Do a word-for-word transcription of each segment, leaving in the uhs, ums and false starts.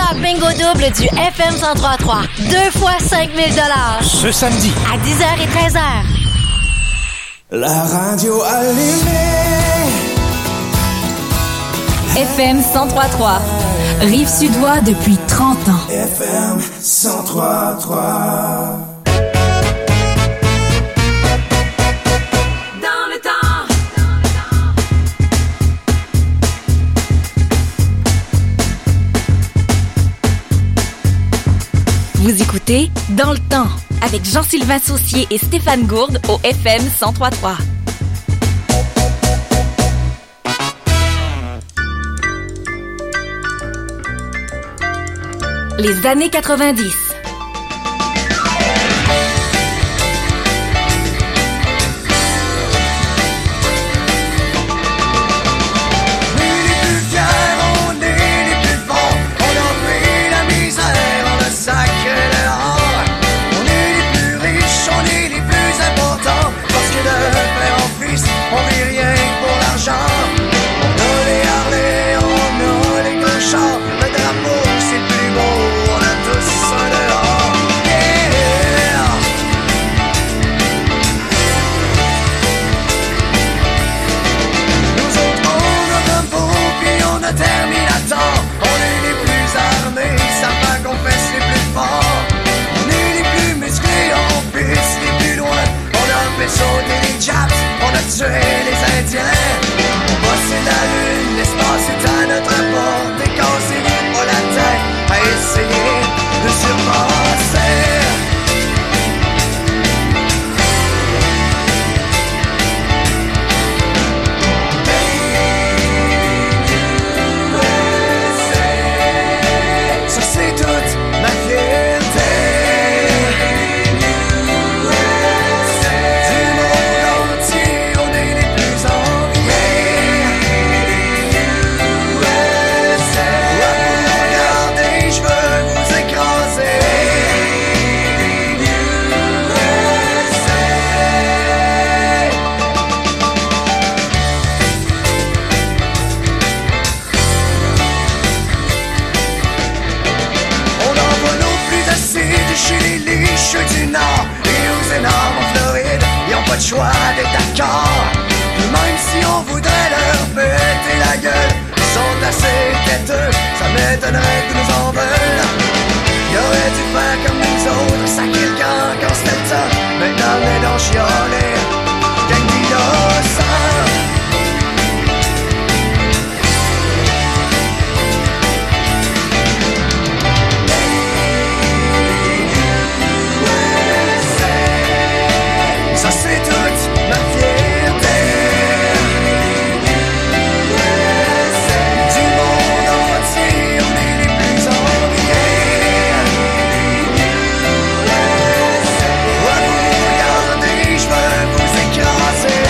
Jackpot Bingo Double du F M cent trois point trois. Deux fois cinq mille dollars. Ce samedi. À dix heures et treize heures. La radio allumée. F M cent trois point trois. Rive-Sud-Ouest depuis trente ans. F M cent trois point trois. Vous écoutez Dans le temps avec Jean-Sylvain Saucier et Stéphane Gourde au F M cent trois point trois. Les années quatre-vingt-dix. Les Indiens, on bossait la lune, l'espace est à notre porte, et cassez-vous pas la tête à essayer de surpasser. Ça c'est toute ma fierté. Pas de choix d'être d'accord. Puis même si on voudrait leur péter la gueule, ils sont assez têteux, ça m'étonnerait qu'ils nous en veulent. Ils auraient dû faire comme nous autres, sacrer le camp quand c'était le temps. Maintenant mais non chialer, gang d'innocents. Ça c'est toute ma fierté. Du monde entier, on est les plus enviés. À vous regarder, je veux vous écraser.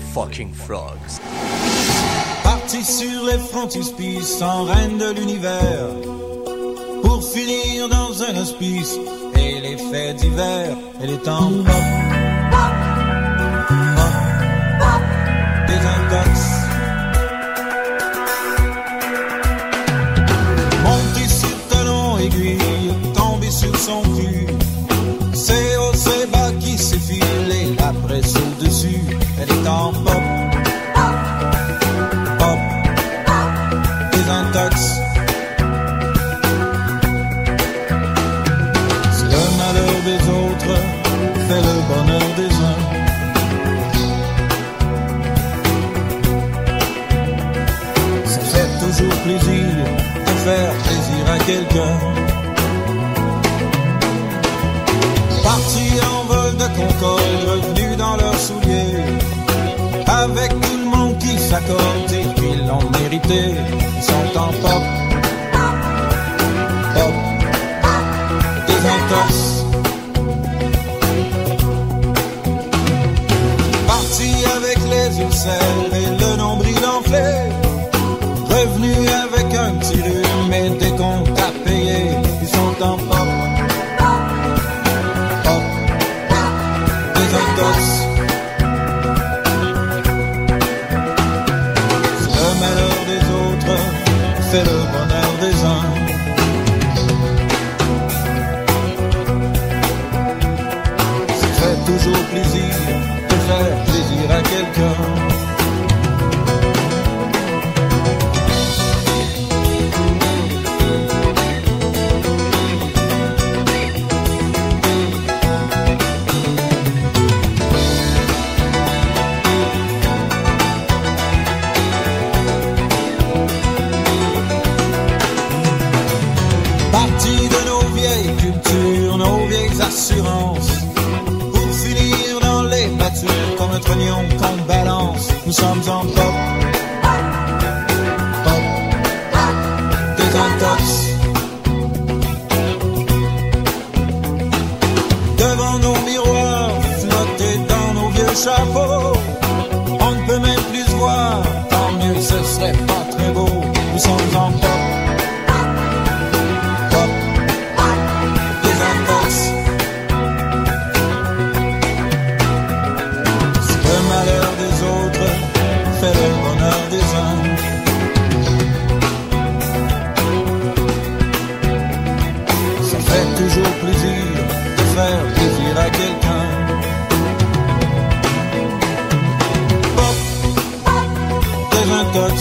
fucking frogs. Parti sur les frontispices en reine de l'univers, pour finir dans un hospice et les faits divers, elle est en pop, pop, pop, désintox. Monté sur talon aiguille, tombé sur son cul, c'est haut, c'est bas qui s'effile et la presse au-dessus, elle est en pop, pop, désintox. Si le malheur des autres fait le bonheur des uns, ça fait toujours plaisir de faire plaisir à quelqu'un. Partis en vol de Concorde, revenus dans leurs souliers, avec tout le monde qui s'accorde, dire qu'ils l'ont mérité, ils sont en pop, pop, désintox. Partis avec les ulcères et le nombril enflé, revenus avec un petit rhume et des comptes à payer, ils sont en pop, pop, désintox. Si le malheur des autres fait le bonheur des uns, ça fait toujours plaisir de faire plaisir à quelqu'un. Parti de nos vieilles cultures, nos vieilles assurances, pour finir dans les pâtures comme un trognon qu'on balance. Nous sommes en pop, pop, désintox. Devant nos miroirs, flottés dans nos vieux chapeaux, on ne peut même plus se voir, tant mieux, ce serait pas très beau. Nous sommes en pop, pop, désintox. Si le malheur des autres fait le bonheur des uns, ça fait toujours plaisir de faire plaisir à quelqu'un. Pop, désintox.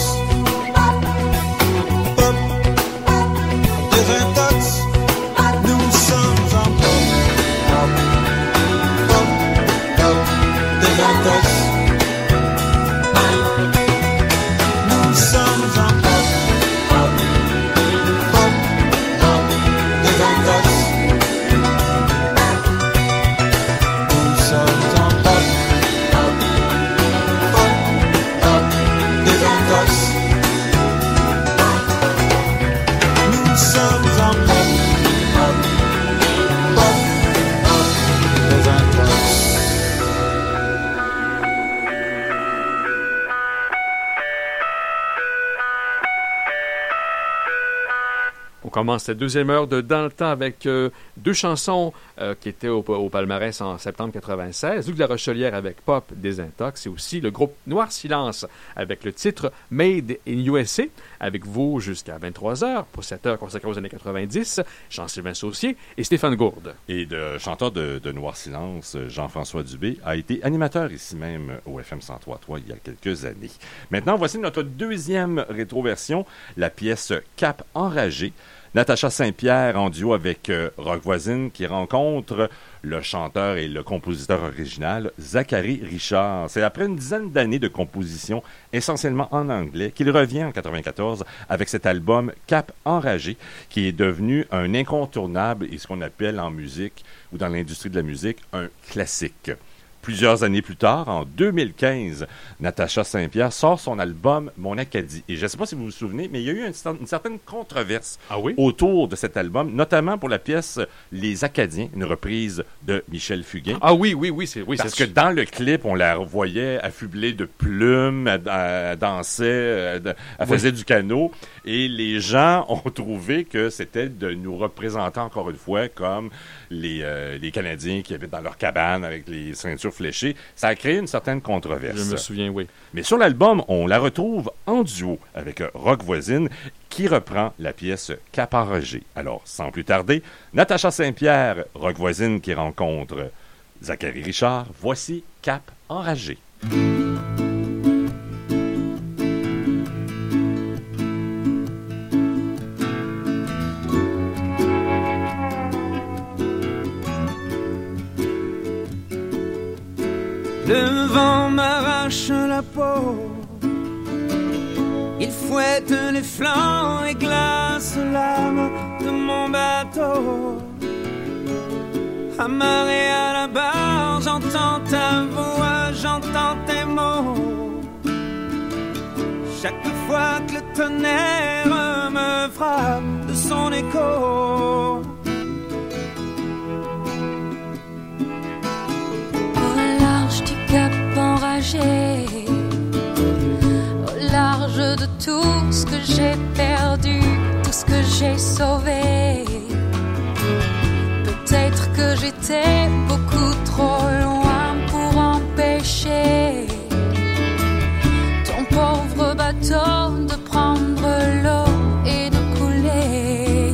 Pop, désintox. Nous sommes en pop, pop, pop, pop, désintox. Nous sommes en pop, pop, pop, pop, désintox. Nous sommes en pop, pop, pop, pop, désintox. Nous sommes en pop, pop, pop, pop, désintox. On commence cette deuxième heure de Dans le temps avec euh, deux chansons euh, qui étaient au, au palmarès en septembre quatre-vingt-seize. Hugues La Rochelière avec Pop, Désintox, et aussi le groupe Noir Silence avec le titre Made in U S A, avec vous jusqu'à vingt-trois heures pour cette heure consacrée aux années quatre-vingt-dix. Jean-Sylvain Saucier et Stéphane Gourde. Et le chanteur de, de Noir Silence, Jean-François Dubé, a été animateur ici même au F M cent trois point trois il y a quelques années. Maintenant, voici notre deuxième rétroversion, la pièce Cap enragé. Natacha Saint-Pierre en duo avec euh, Rock Voisine qui rencontre le chanteur et le compositeur original Zachary Richard. C'est après une dizaine d'années de composition essentiellement en anglais qu'il revient en quatre-vingt-quatorze avec cet album Cap enragé qui est devenu un incontournable et ce qu'on appelle en musique ou dans l'industrie de la musique un classique. Plusieurs années plus tard, en deux mille quinze, Natacha Saint-Pierre sort son album « Mon Acadie ». Et je ne sais pas si vous vous souvenez, mais il y a eu une, une certaine controverse ah oui? autour de cet album, notamment pour la pièce « Les Acadiens », une reprise de Michel Fugain. Ah oui, oui, oui. C'est, oui Parce c'est... que dans le clip, on la voyait affublée de plumes, elle, elle dansait, elle, elle faisait oui. du canot. Et les gens ont trouvé que c'était de nous représenter encore une fois comme les, euh, les Canadiens qui habitent dans leur cabane avec les ceintures fléchées. Ça a créé une certaine controverse. Je me souviens, oui. Mais sur l'album, on la retrouve en duo avec Rock Voisine qui reprend la pièce Cap enragé. Alors, sans plus tarder, Natacha Saint-Pierre, Rock Voisine qui rencontre Zachary Richard, voici Cap enragé. Le vent m'arrache la peau, il fouette les flancs et glace l'âme de mon bateau. Amarré à la barre, j'entends ta voix, j'entends tes mots. Chaque fois que le tonnerre me frappe de son écho. Cap enragé, au large de tout ce que j'ai perdu, tout ce que j'ai sauvé. Peut-être que j'étais beaucoup trop loin pour empêcher ton pauvre bateau de prendre l'eau et de couler.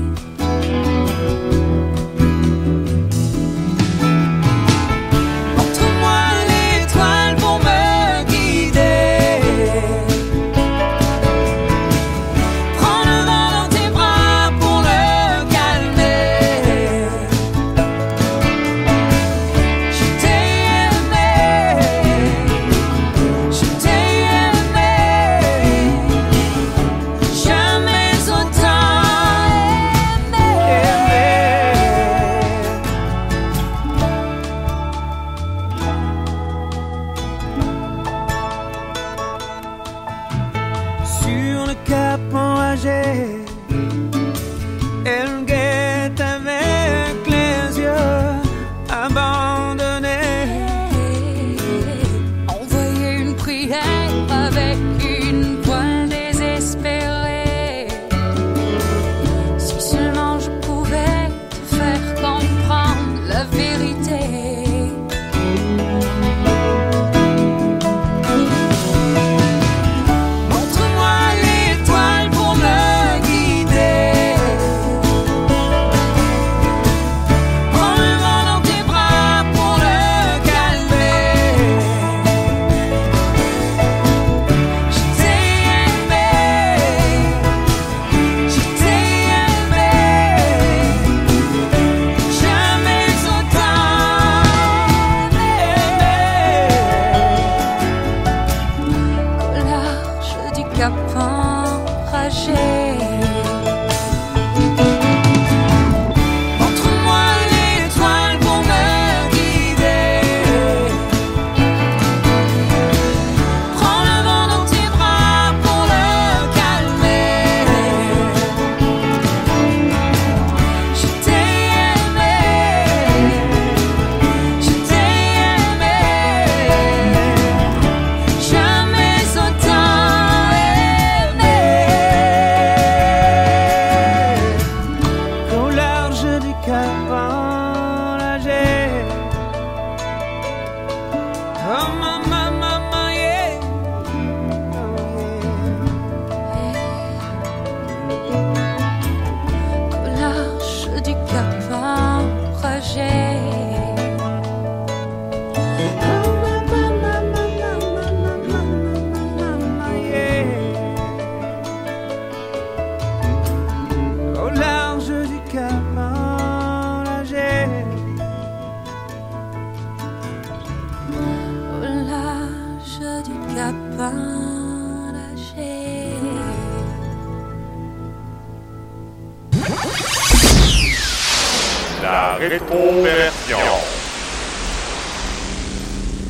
La rétroversion.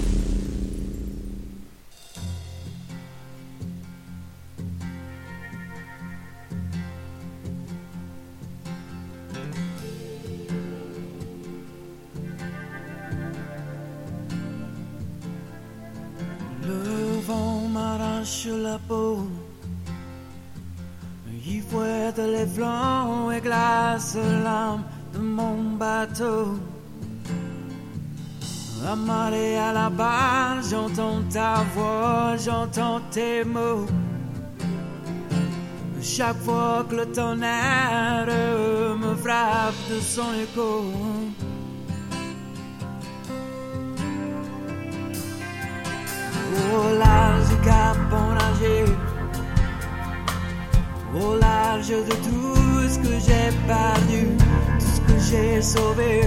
blanche la peau, il fouette les flancs et glace l'âme de mon bateau. Amarré à la barre, j'entends ta voix, j'entends tes mots. Chaque fois que le tonnerre me frappe de son écho. Au large du cap enragé, au large de tout ce que j'ai perdu, tout ce que j'ai sauvé.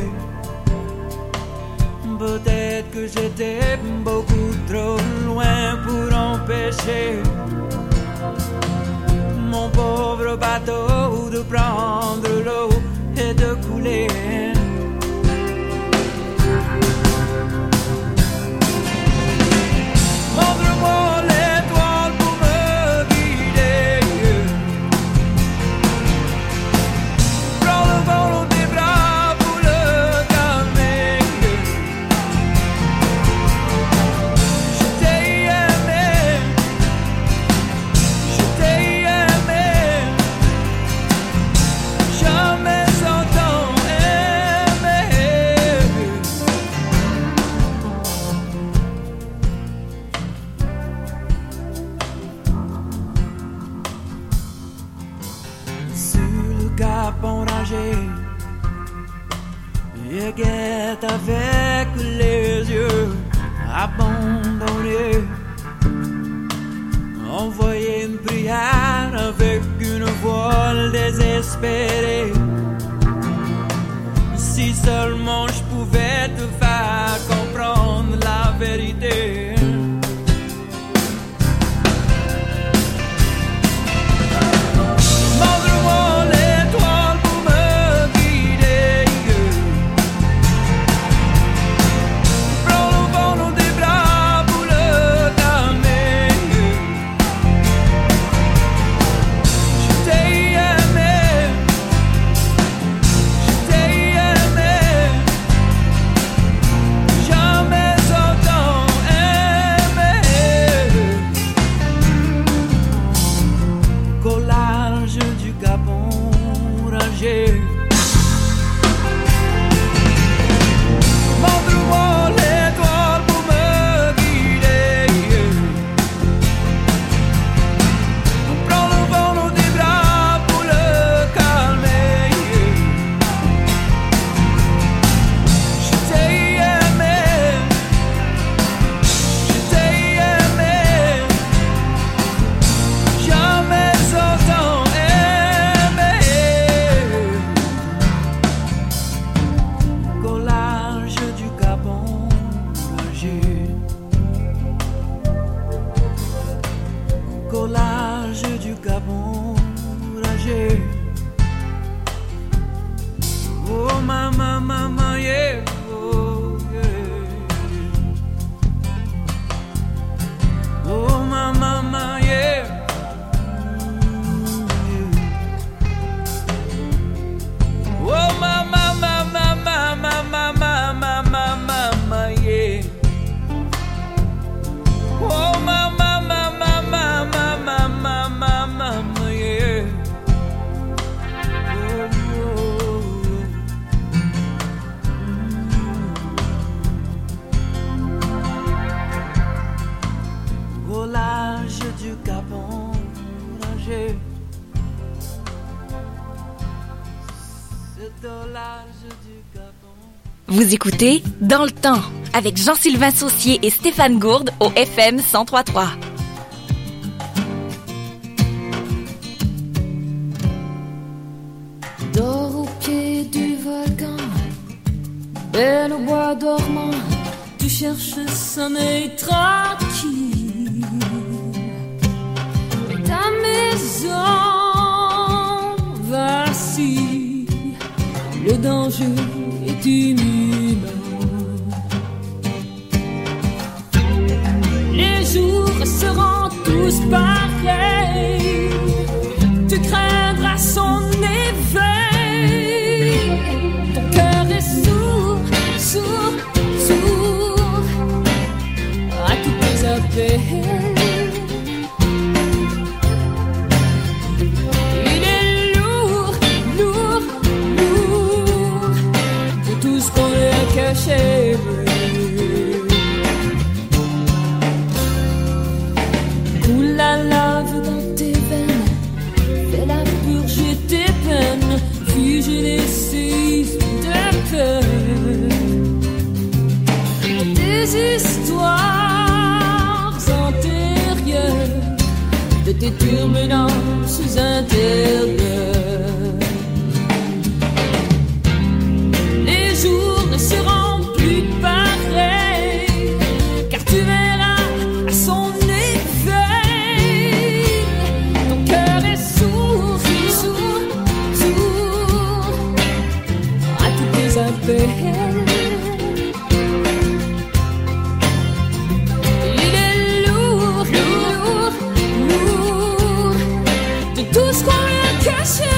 Peut-être que j'étais beaucoup trop loin pour empêcher mon pauvre bateau de prendre l'eau et de couler. Montre-moi l'étoile pour me guider. Prends le vent dans tes bras pour le calmer. Je t'ai aimé, je t'ai aimé, jamais sans t'en aimer. Sur le cap enragé, et guette avec les yeux abandonnés, envoyer une prière avec une voile désespérée. Si seulement je pouvais te faire comprendre la vérité. Montre-moi l'étoile pour me guider. Prends le vent dans tes bras pour le calmer. Je t'ai aimé, je t'ai aimé, jamais sans t'en aimer. Qu'au large du cap enragé, montre-moi l'étoile pour me guider. Prends le vent dans tes bras pour le calmer. Je t'ai aimé, je t'ai aimé, jamais sans t'en aimer. Qu'au large du cap enragé, qu'au large du cap enragé. Oh maman, maman, yeah, oh yeah. Oh maman, maman, yeah. Oh mama, mama, mama, mama, mama, mama, yeah. Oh mama, mama, mama, mama, mama, mama, yeah. Oh, oh. Au large du cap enragé, c'est au large du cap enragé. Vous écoutez Dans le temps avec Jean-Sylvain Saucier et Stéphane Gourde au F M cent trois point trois. Dors au pied du volcan, belle au bois dormant, tu cherches un sommeil tranquille. Ta maison vacille, le danger est imminent. Les jours seront tous pareils, tu craindras son éveil. Ton cœur est sourd, sourd, sourd à tous tes appels. lave dans tes veines, fais la purger tes peines, figer les séismes de peur. Des histoires antérieures de tes turbulences intérieures. Les jours ne seront plus pareils, car tu verras à son éveil. Ton cœur est sourd, sourd, sourd à tous tes appels. Il est lourd, lourd, lourd de tout ce qu'on lui a caché.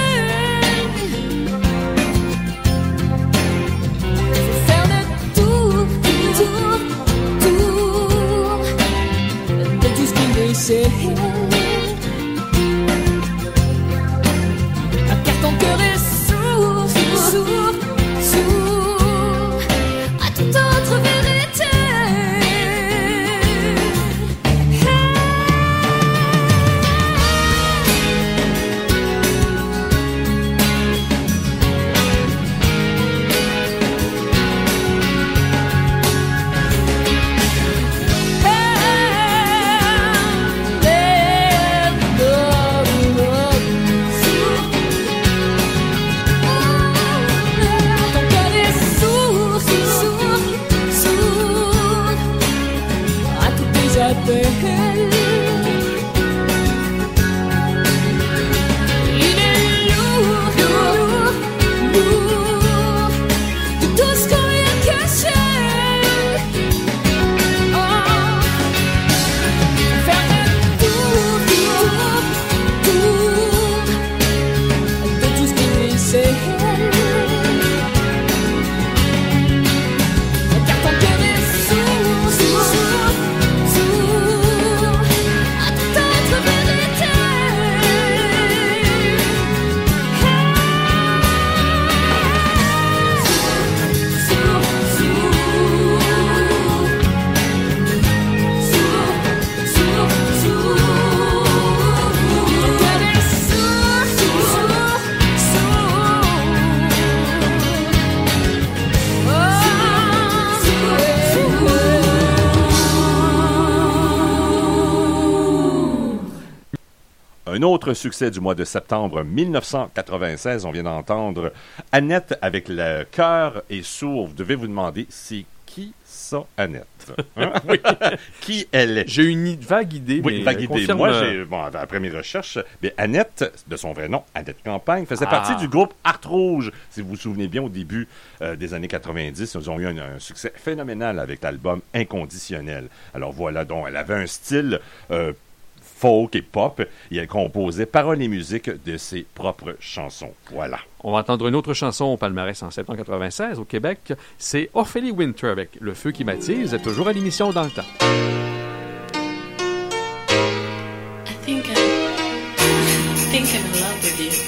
Faut faire le tour, tour, tour de tout ce qu'il veut c'est. Car ton cœur est sourd, sourd, sourd à toute autre vérité. Ton cœur est sourd, sourd, sourd à tous tes appels. Il est lourd, lourd, lourd de tout ce qu'on lui a caché. Oh, faire le tour, tour, tour de tout ce qu'il veut c'est. Car ton cœur est sourd, sourd, sourd à toute autre vérité. Sourd, sourd, sourd, sourd, sourd. Ton cœur est sourd, sourd, sourd. Oh, Un autre succès du mois de septembre mille neuf cent quatre-vingt-seize, on vient d'entendre Annette avec le cœur est sourd. Vous devez vous demander, c'est qui ça, Annette? Hein? Qui elle est? J'ai une i- vague idée, Oui, mais vague idée. confirme, Moi, euh, j'ai, bon, après mes recherches, mais Annette, de son vrai nom, Annette Campagne, faisait Ah. partie du groupe Art Rouge. Si vous vous souvenez bien, au début euh, des années quatre-vingt-dix, ils ont eu un, un succès phénoménal avec l'album Inconditionnel. Alors voilà, donc elle avait un style euh, folk et pop, et elle composait paroles et musique de ses propres chansons. Voilà. On va entendre une autre chanson au palmarès en septembre quatre-vingt-seize au Québec. C'est Ophélie Winter avec Le Feu qui m'attise, toujours à l'émission Dans le temps. I think I'm, I think I'm in love with you.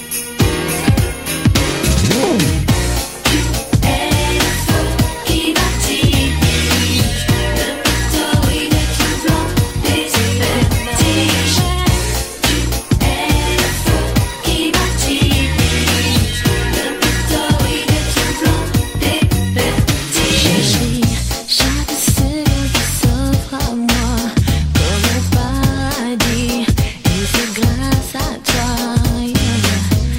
Chaque seconde qui s'offre à moi comme un paradis, et c'est grâce à toi.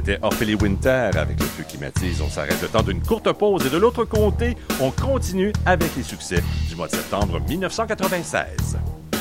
C'était Ophélie Winter avec le feu qui m'attise. On s'arrête le temps d'une courte pause et de l'autre côté, on continue avec les succès du mois de septembre mille neuf cent quatre-vingt-seize.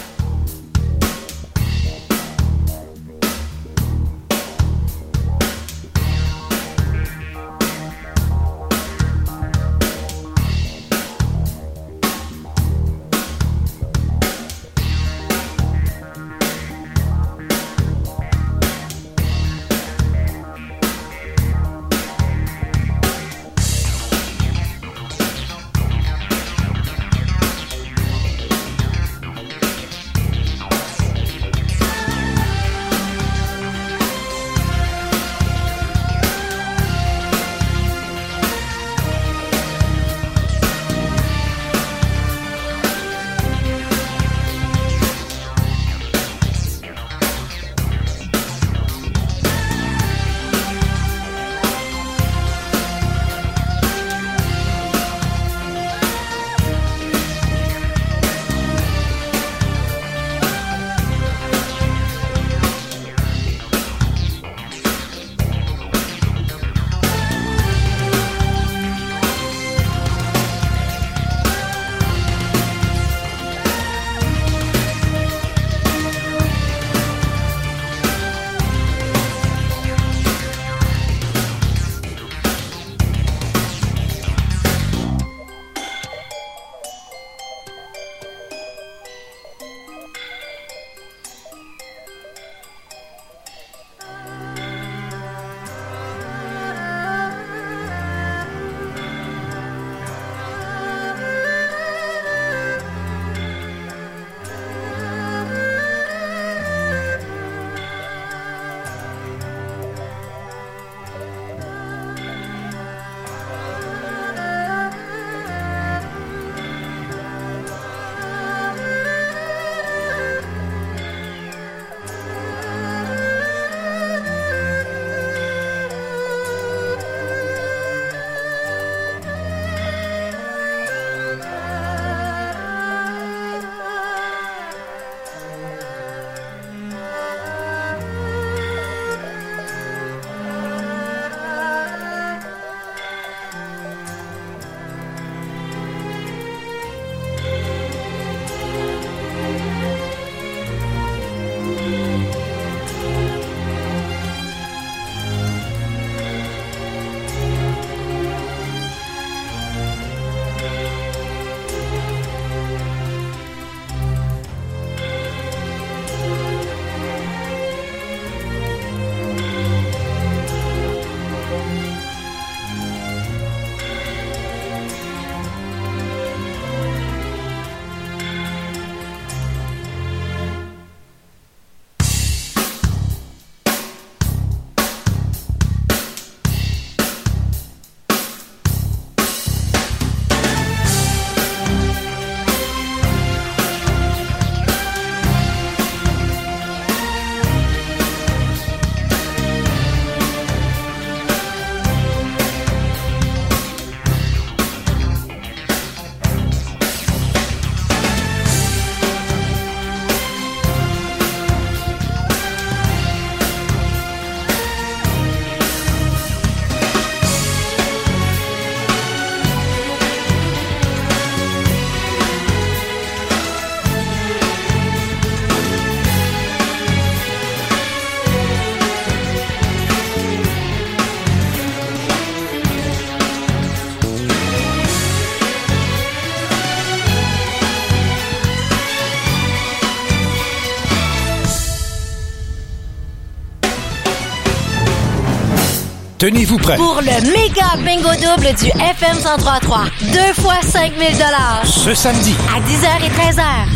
Tenez-vous prêts. Pour le méga bingo double du F M cent trois trois. Deux fois cinq mille dollars. Ce samedi. À dix heures et treize heures.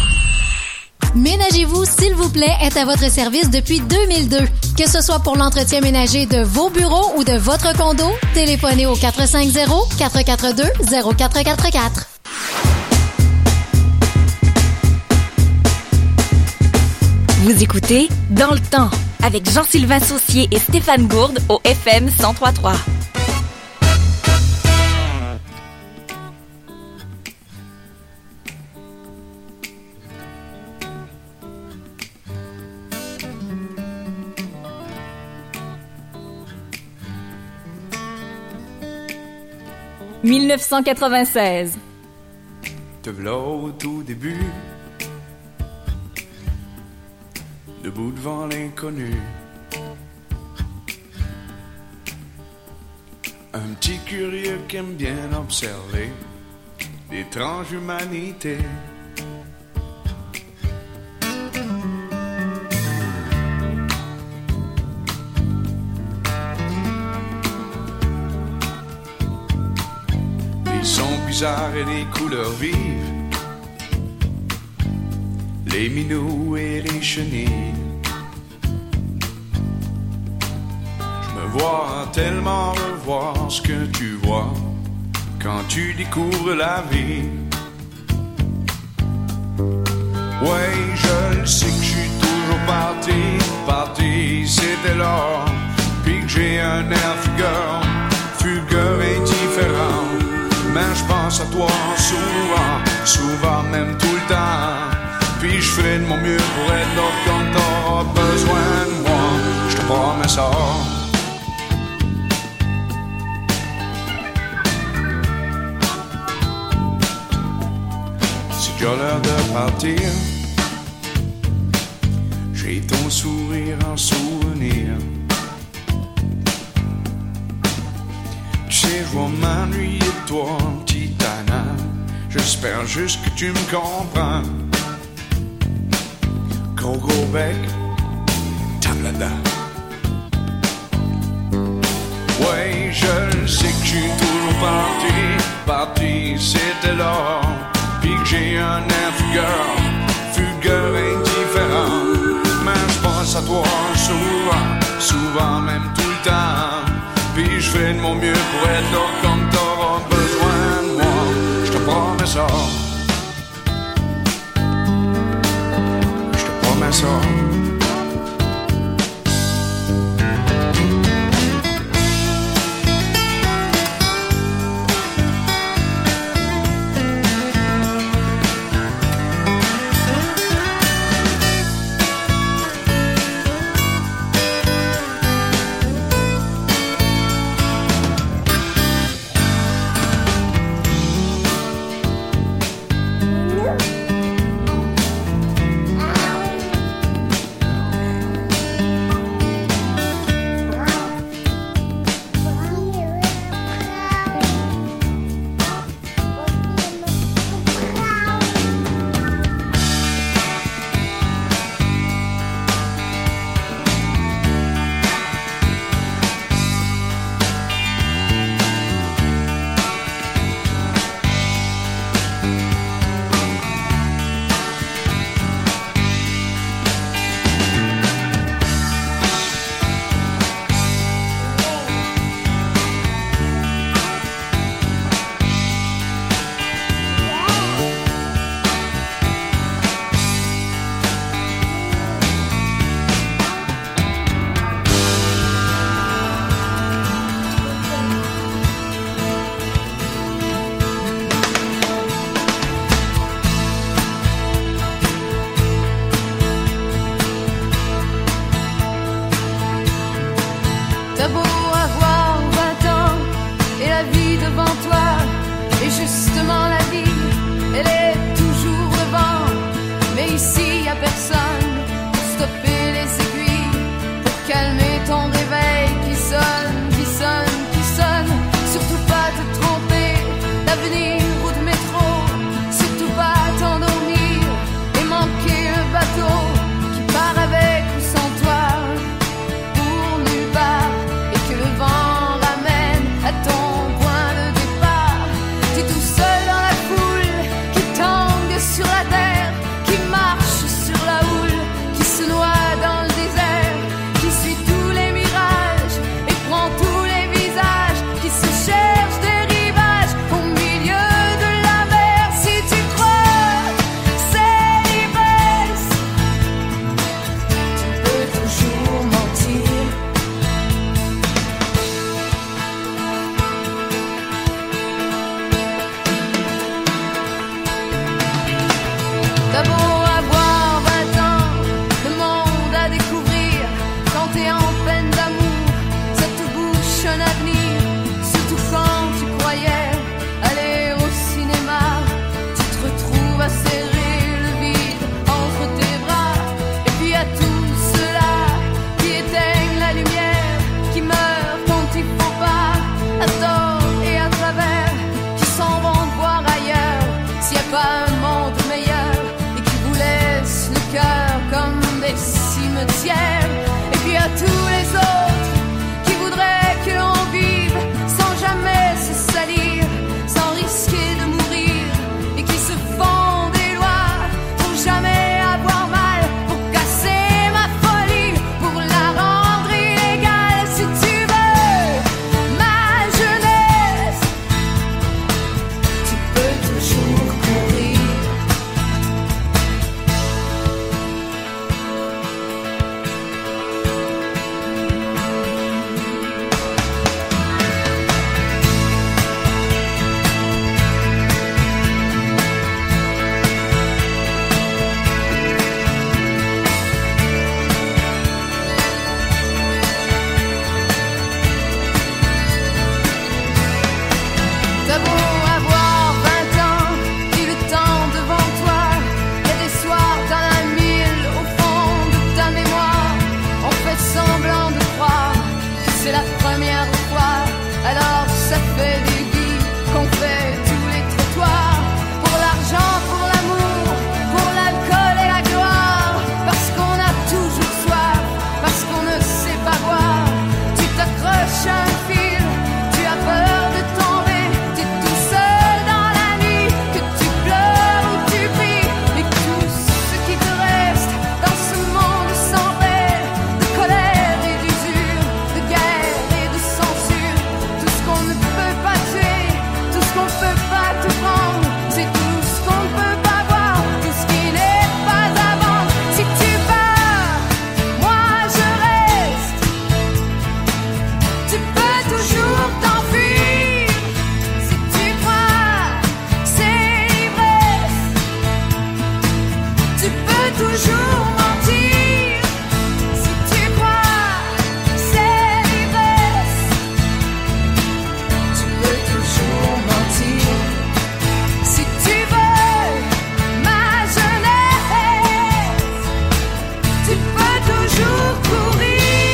Ménagez-vous, s'il vous plaît, est à votre service depuis deux mille deux. Que ce soit pour l'entretien ménager de vos bureaux ou de votre condo, téléphonez au quatre cinq zéro, quatre quatre deux, zéro quatre quatre quatre. Vous écoutez Dans le temps avec Jean-Sylvain Saucier et Stéphane Gourde au F M cent trois trois. dix-neuf cent quatre-vingt-seize. Te v'là au tout début, debout devant l'inconnu. Un petit curieux qui aime bien observer l'étrange humanité. Les sons bizarres et les couleurs vives, les minous et les chenilles. Vois tellement revoir ce que tu vois quand tu découvres la vie. Ouais, je le sais que je suis toujours parti, parti, c'était là. Puis que j'ai un air fugueur, fugueur indifférent. Mais je pense à toi souvent, souvent même tout le temps. Puis je ferai de mon mieux pour être là quand t'auras besoin de moi. Je te promets ça. J'ai l'heure de partir, j'ai ton sourire en souvenir. Tu sais, je vais m'ennuyer de toi, petit Anna. J'espère juste que tu me comprends. Gros gros bec, tablada. Ouais, je le sais que je suis toujours parti, parti, c'était là. Puis que j'ai un air fugueur, fugueur indifférent. Mais je pense à toi souvent, souvent même tout le temps. Puis je fais de mon mieux pour être là quand t'auras besoin de moi. Je te promets ça. Je te promets ça. un avenir, surtout quand tu croyais toujours mentir. Si tu crois c'est l'ivresse, tu peux toujours mentir. Si tu veux ma jeunesse, tu peux toujours courir.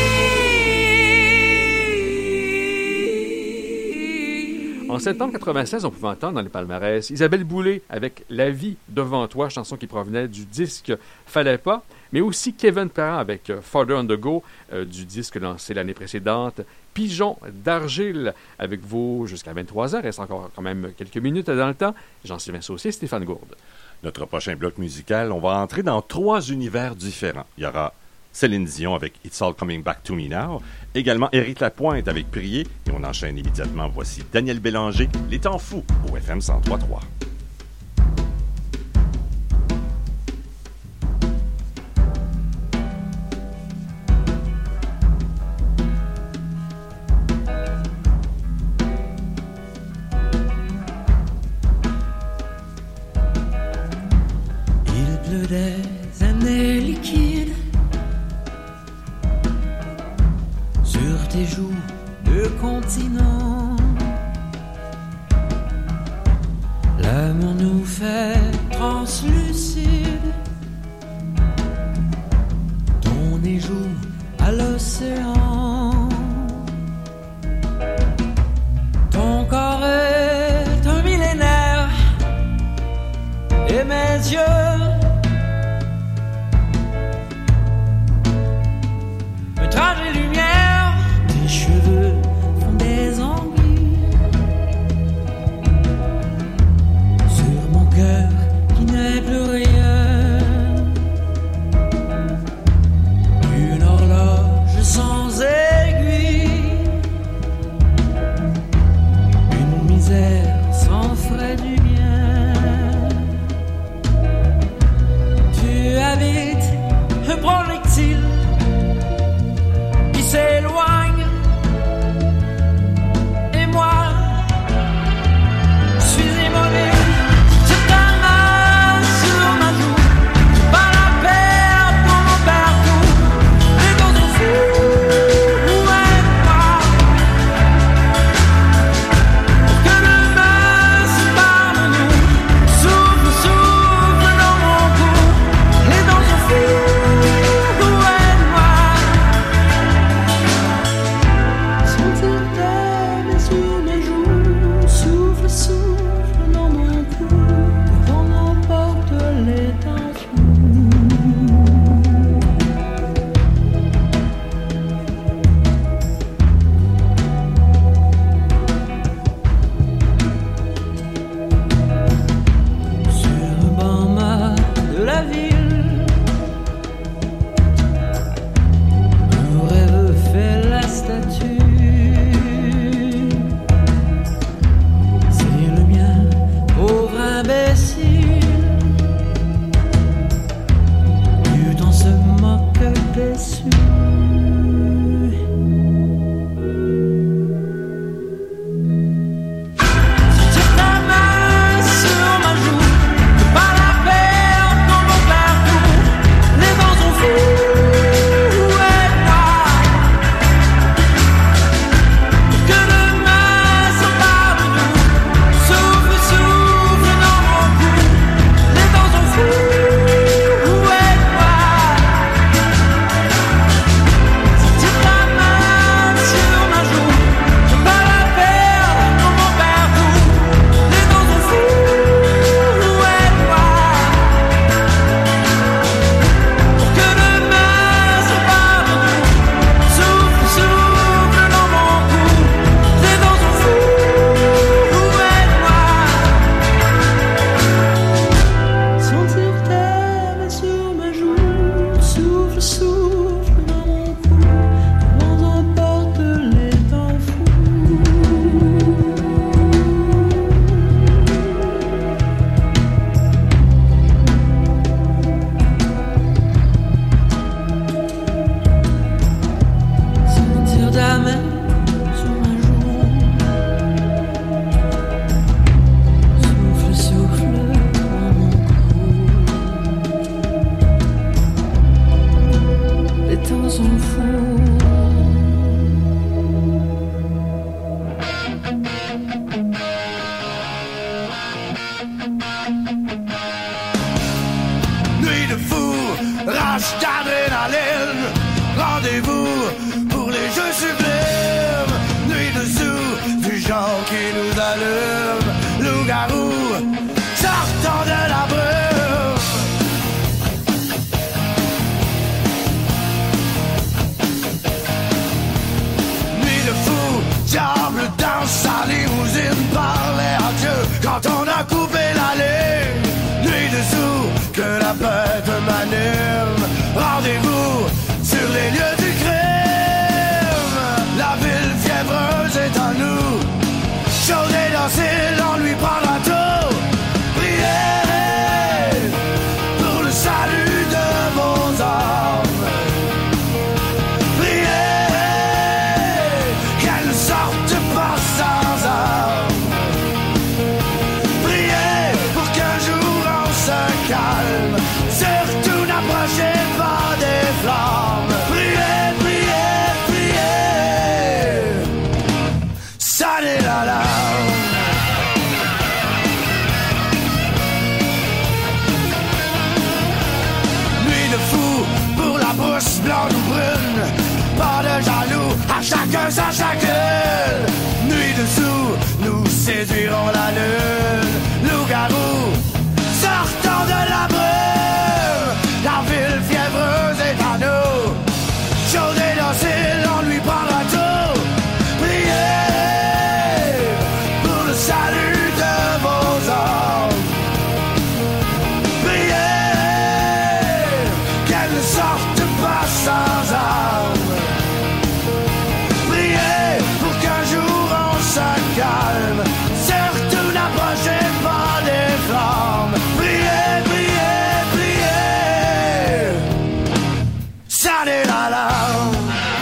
En septembre quatre-vingt-seize, on pouvait entendre dans les palmarès Isabelle Boulay avec La vie devant toi, chanson qui provenait du disque Fallait pas, mais aussi Kevin Parent avec Farther on the Go euh, du disque lancé l'année précédente, Pigeon d'argile avec vous jusqu'à vingt-trois heures, il reste encore quand même quelques minutes dans le temps. Jean-Sylvain Saucier, Stéphane Gourde. Notre prochain bloc musical, on va entrer dans trois univers différents. Il y aura Céline Dion avec It's All Coming Back to Me Now, également Éric Lapointe avec Prier, et on enchaîne immédiatement. Voici Daniel Bélanger, Les Temps fous, au F M cent trois point trois. Il pleut des années liquides sur tes joues de continent. L'amour nous fait translucide. Ton nez joue à l'océan. Ton corps est un millénaire et mes yeux un trajet lumière. Tes cheveux font des anguilles sur mon cœur qui n'est plus rien. rush d'adrénaline. Rendez-vous pour les jeux sublimes. Nuit dessous du genre qui nous allume. Loup-garou, sortant de la brume. Nuit de fou, diable dans sa limousine. Parlait à Dieu quand on a coupé la ligne. Nuit dessous, que la bête m'anime. Rendez-vous sur les lieux du crime. La ville fiévreuse est en nous. Chaude et docile, on lui prendra tout. Priez pour le salut de vos âmes. Priez qu'elle ne sorte pas sans armes. Priez pour qu'un jour on se calme. Surtout n'approchez pas des flammes. Priez, priez, priez. Sonnez l'alarme. Blonde ou brune, pas de jaloux, à chacun sa chacune. Nuit dessous, nous séduirons la lune. Loup-garou, sortons de la brume. La ville fiévreuse est à nous. Chaude et docile, on lui prendra tout. Priez pour le salut de vos âmes. Priez qu'elle ne sorte sans armes. Priez pour qu'un jour on se calme. Surtout n'approchez pas des flammes. Priez, priez, priez. Sonnez l'alarme.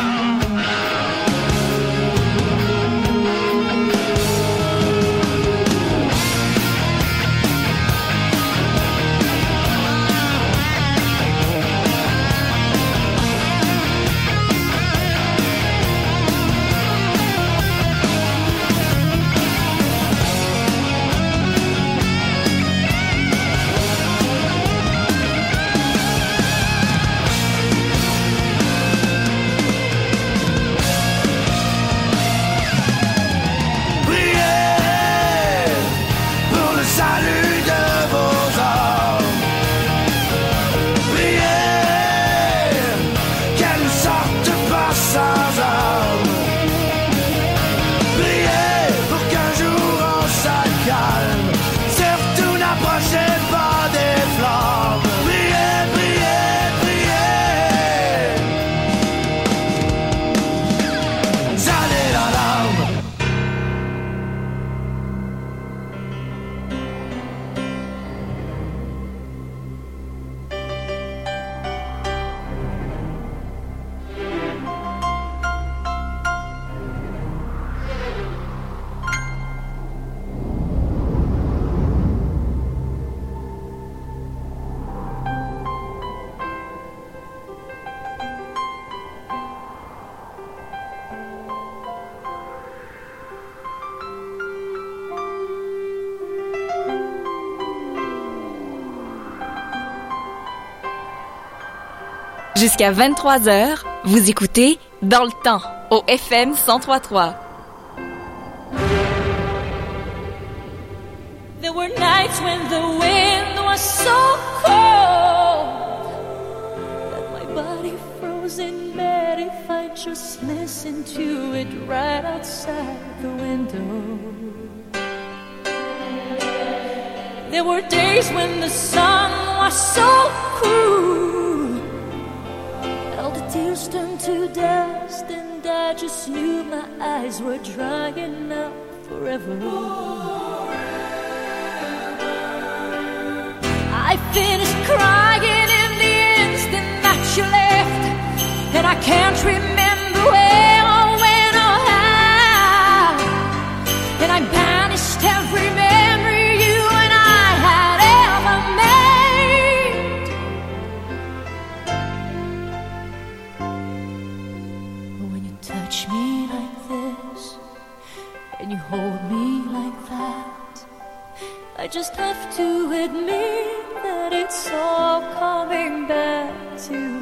Jusqu'à vingt-trois heures, vous écoutez Dans le temps au F M cent trois point trois. There were nights when the wind was so cold that my body froze in bed if I just listened to it right outside the window. There were days when the sun was so cruel. All the tears turned to dust and I just knew my eyes were drying up forever. I finished crying in the instant that you left, and I can't remember where or when or how, and I banished every memory you and I had ever made. But when you touch me like this, and you hold me like that, I just have to admit that it's all coming back to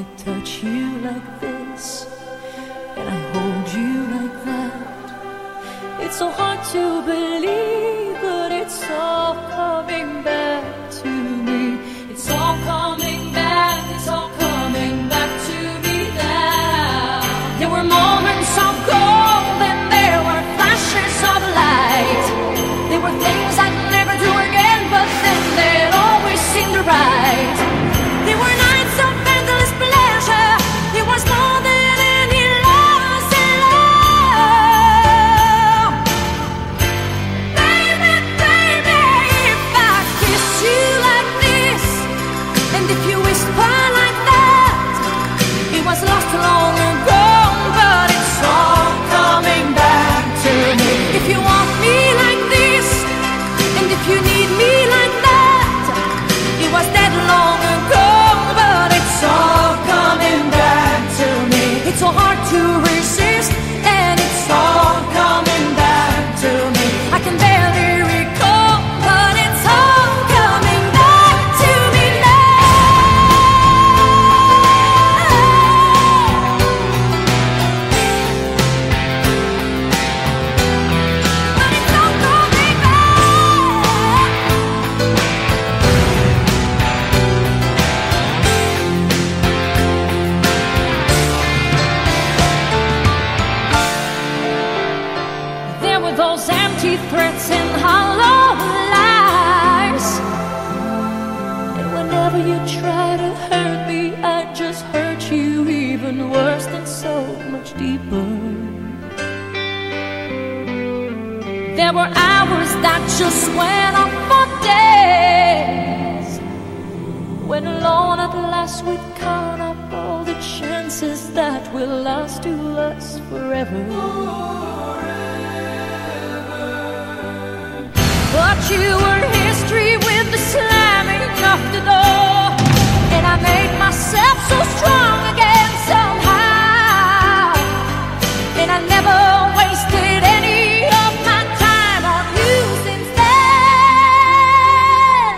touch you like this and I hold you like that, it's so hard to believe, but it's all coming back to me. It's all coming back, it's all coming back to me now. There were moments of gold and there were flashes of light. There were things I'd never do again, but then they'd always seem right. There were nights of endless pleasure. It was more than any loss in love. Baby, baby, if I kiss you like this, and if you whisper like that, it was lost long ago, but it's all coming back to me. If you want me like this, and if you need me like that, it was dead long ago, but it's all coming back to me. It's so hard to resist, and it's all coming back to me. I can barely recall, but it's all coming back to me But it's all coming back. There were those empty threats and hollow lies, and whenever you try to hurt me, I just hurt you even worse and so much deeper. There were hours that just went on for days, when alone at last we'd count up all the chances that will last to us forever. But you were history with the slamming of the door, and I made myself so strong again somehow, and I never wasted any of my time on you since then.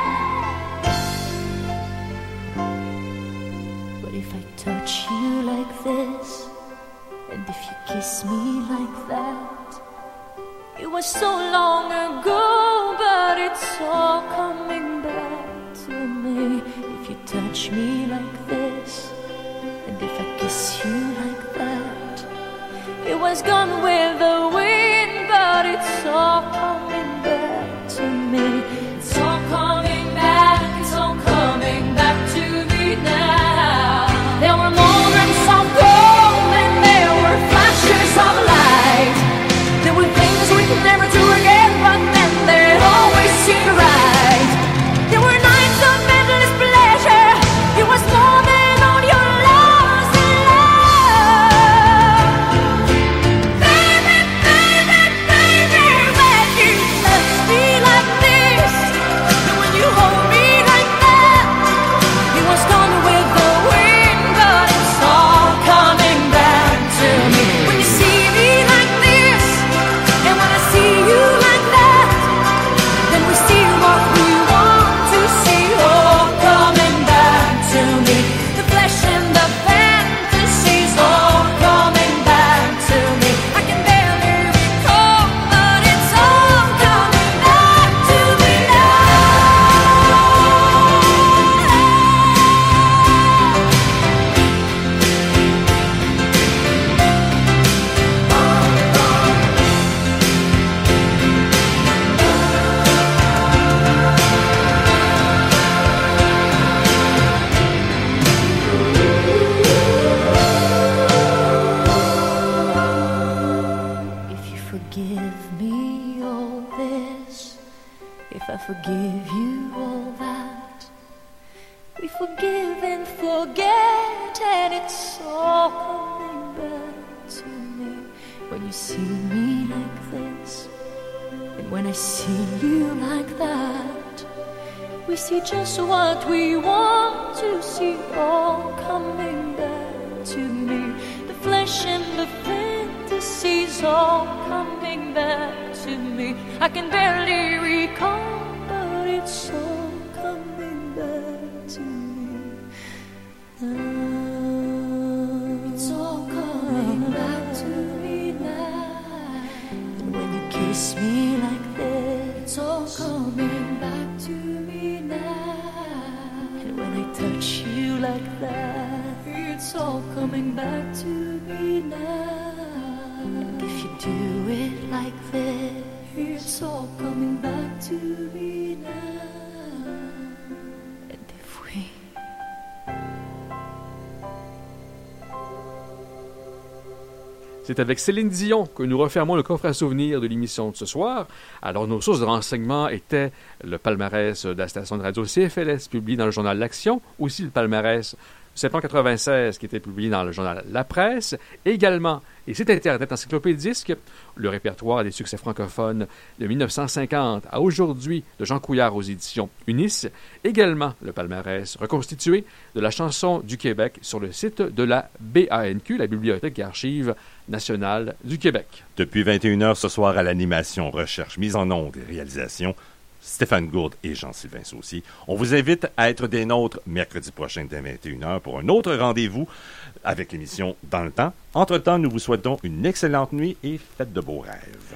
But if I touch you like this, and if you kiss me like that, it was so long ago, but it's all coming back to me. If you touch me like this, and if I kiss you like that, it was gone with the wind, but it's all coming back to me. It's all coming back, it's all coming back to me now. There were moments of gold and there were flashes of light. There were things we could never do again, but then they'd always seem right. There were nights of endless pleasure. It was more than all your lost in love. Baby, baby, baby, when you touch me like this, and when you hold me like that, it was gone with the wind, but it's all coming back to me. When you see me like this, and when I see you like that, then we see what we want to see, all coming back to me. The flesh and the fantasies, all coming back to me. I can barely recall, but it's all coming back to me If you forgive me all this, if I forgive you all that, we forgive and forget, and it's all coming back to me. When you see me like this, and when I see you like that, we see just what we want to see, all coming back to me. The flesh and the fantasies, all coming back to me. I can barely recall, but it's all coming back to me. Ah. kiss me like this, it's all coming back to me now. And when I touch you like that, it's all coming back to me now. And if you do it like this, it's all coming back to me now. And if we C'est avec Céline Dion que nous refermons le coffre à souvenirs de l'émission de ce soir. Alors, nos sources de renseignement étaient le palmarès de la station de radio C F L S publié dans le journal L'Action, aussi le palmarès septembre quatre-vingt-seize qui était publié dans le journal La Presse, également, et c'est Internet Encyclopédisque, le répertoire des succès francophones de mille neuf cent cinquante à aujourd'hui de Jean Couillard aux éditions Unis, également le palmarès reconstitué de la chanson du Québec sur le site de la B A N Q, la Bibliothèque et Archives nationale du Québec. Depuis vingt et une heures ce soir à l'animation, recherche, mise en onde et réalisation, Stéphane Gourde et Jean-Sylvain Saucier. On vous invite à être des nôtres mercredi prochain dès vingt et une heures pour un autre rendez-vous avec l'émission Dans le temps. Entre-temps, nous vous souhaitons une excellente nuit et faites de beaux rêves.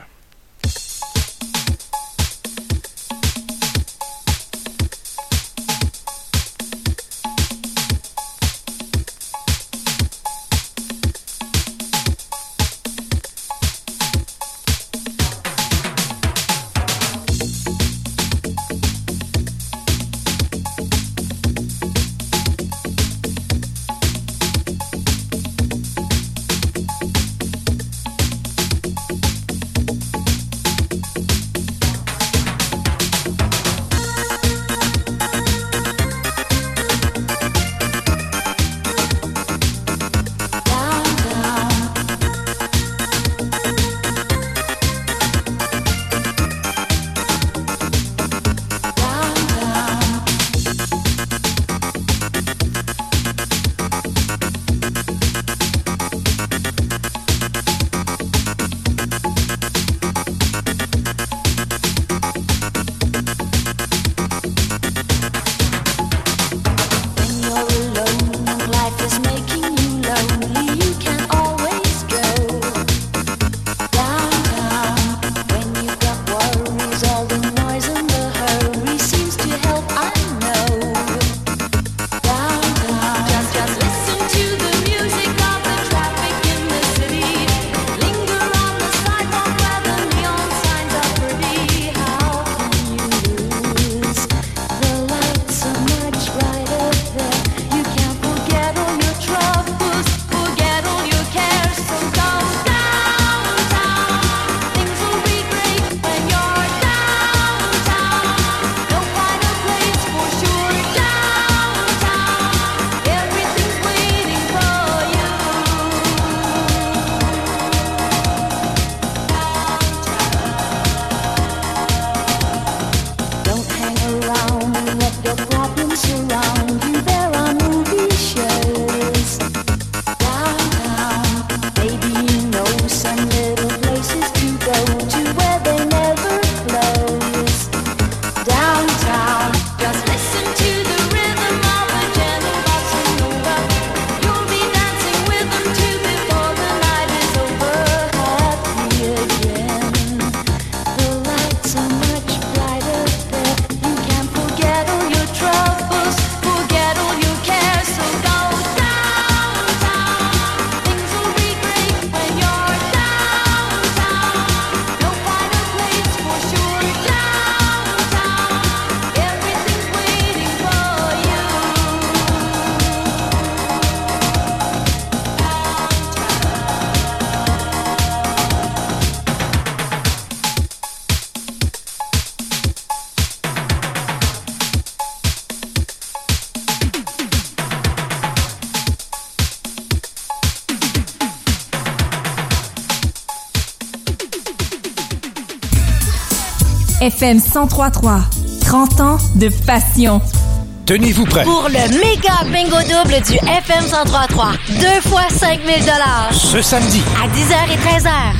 F M cent trois trois. trente ans de passion. Tenez-vous prêts. Pour le méga bingo double du F M cent trois trois. Deux fois cinq mille dollars. Ce samedi. À dix heures et treize heures.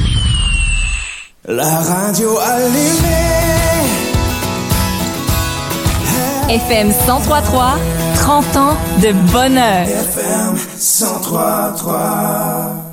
La radio allumée. F M cent trois trois. trente ans de bonheur. F M cent trois trois.